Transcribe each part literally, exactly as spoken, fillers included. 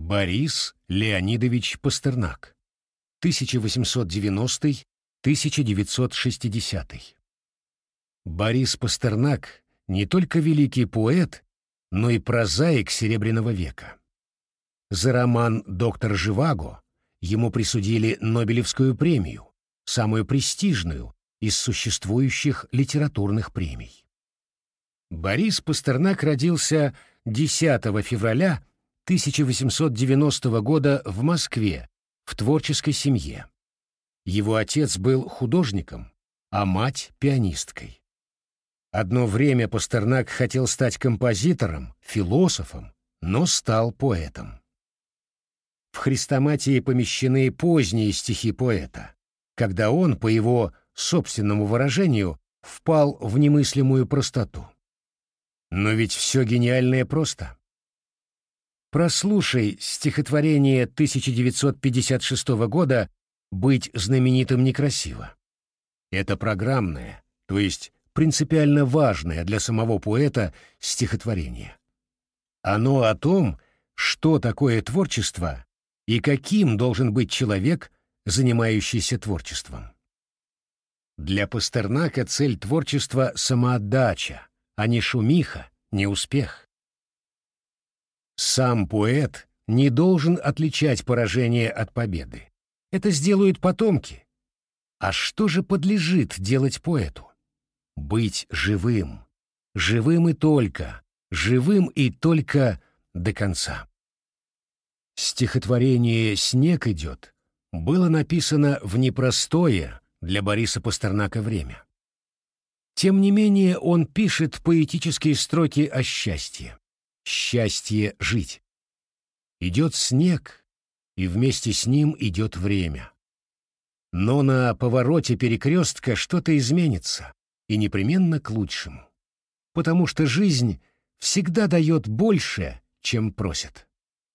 Борис Леонидович Пастернак. тысяча восемьсот девяностый — тысяча девятьсот шестидесятый. Борис Пастернак не только великий поэт, но и прозаик Серебряного века. За роман «Доктор Живаго» ему присудили Нобелевскую премию, самую престижную из существующих литературных премий. Борис Пастернак родился десятого февраля тысяча восемьсот девяностого года в Москве в творческой семье. Его отец был художником, а мать — пианисткой. Одно время Пастернак хотел стать композитором, философом, но стал поэтом. В хрестоматии помещены поздние стихи поэта, когда он, по его собственному выражению, впал в немыслимую простоту. Но ведь все гениальное просто. Прослушай стихотворение тысяча девятьсот пятьдесят шестого года «Быть знаменитым некрасиво». Это программное, то есть принципиально важное для самого поэта стихотворение. Оно о том, что такое творчество и каким должен быть человек, занимающийся творчеством. Для Пастернака цель творчества — самоотдача, а не шумиха, не успех. Сам поэт не должен отличать поражение от победы. Это сделают потомки. А что же подлежит делать поэту? Быть живым. Живым и только. Живым и только до конца. Стихотворение «Снег идет» было написано в непростое для Бориса Пастернака время. Тем не менее он пишет поэтические строки о счастье. Счастье жить. Идет снег, и вместе с ним идет время. Но на повороте перекрестка что-то изменится, и непременно к лучшему. Потому что жизнь всегда дает больше, чем просит.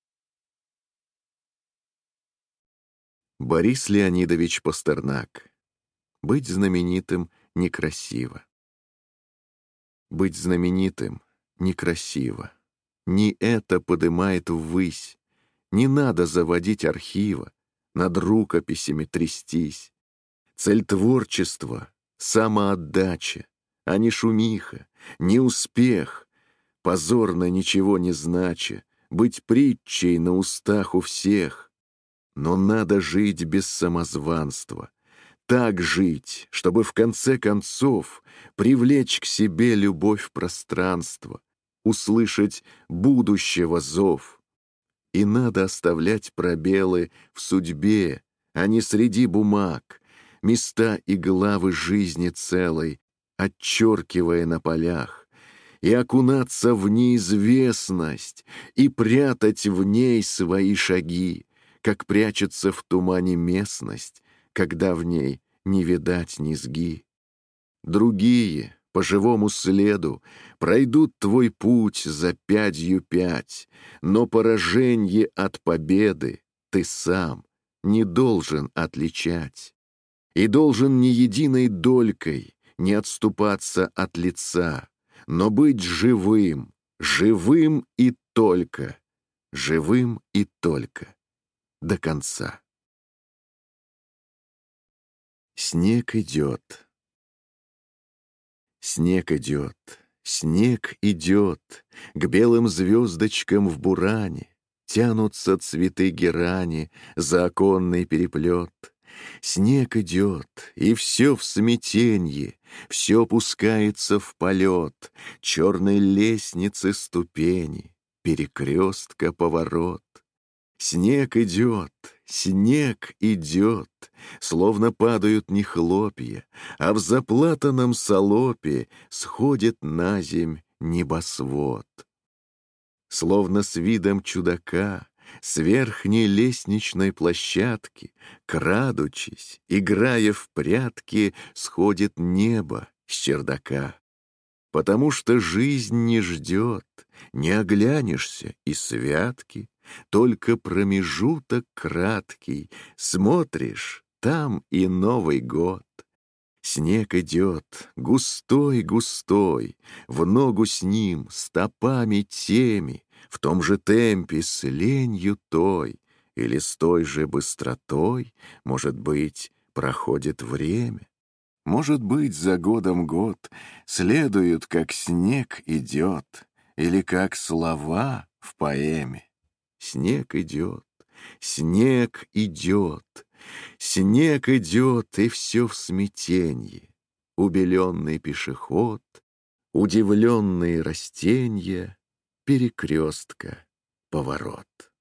Борис Леонидович Пастернак. Быть знаменитым некрасиво. Быть знаменитым некрасиво. Не это подымает ввысь. Не надо заводить архива, над рукописями трястись. Цель творчества — самоотдача, а не шумиха, не успех, позорно ничего не знача, быть притчей на устах у всех. Но надо жить без самозванства, так жить, чтобы в конце концов привлечь к себе любовь пространства, услышать будущего зов. И надо оставлять пробелы в судьбе, а не среди бумаг, места и главы жизни целой, отчеркивая на полях, и окунаться в неизвестность, и прятать в ней свои шаги, как прячется в тумане местность, когда в ней не видать низги. Другие по живому следу пройдут твой путь за пятью пять, но пораженье от победы ты сам не должен отличать. И должен ни единой долькой не отступаться от лица, но быть живым, живым и только, живым и только до конца. Снег идет. Снег идет, снег идет, к белым звездочкам в буране тянутся цветы герани за оконный переплет. Снег идет, и все в смятенье, все пускается в полет, черной лестницы ступени, перекрестка поворот. Снег идет, снег идет, словно падают не хлопья, а в заплатанном салопе сходит на земь небосвод. Словно с видом чудака с верхней лестничной площадки, крадучись, играя в прятки, сходит небо с чердака. Потому что жизнь не ждет, не оглянешься и святки, только промежуток краткий, смотришь, там и Новый год. Снег идет, густой-густой, в ногу с ним, стопами теми, В том же темпе, с ленью той, или с той же быстротой, может быть, проходит время. Может быть, за годом год следуют, как снег идет, или как слова в поэме. Снег идет, снег идет, снег идет, и все в смятенье. Убеленный пешеход, удивленные растенья, перекрестка, поворот.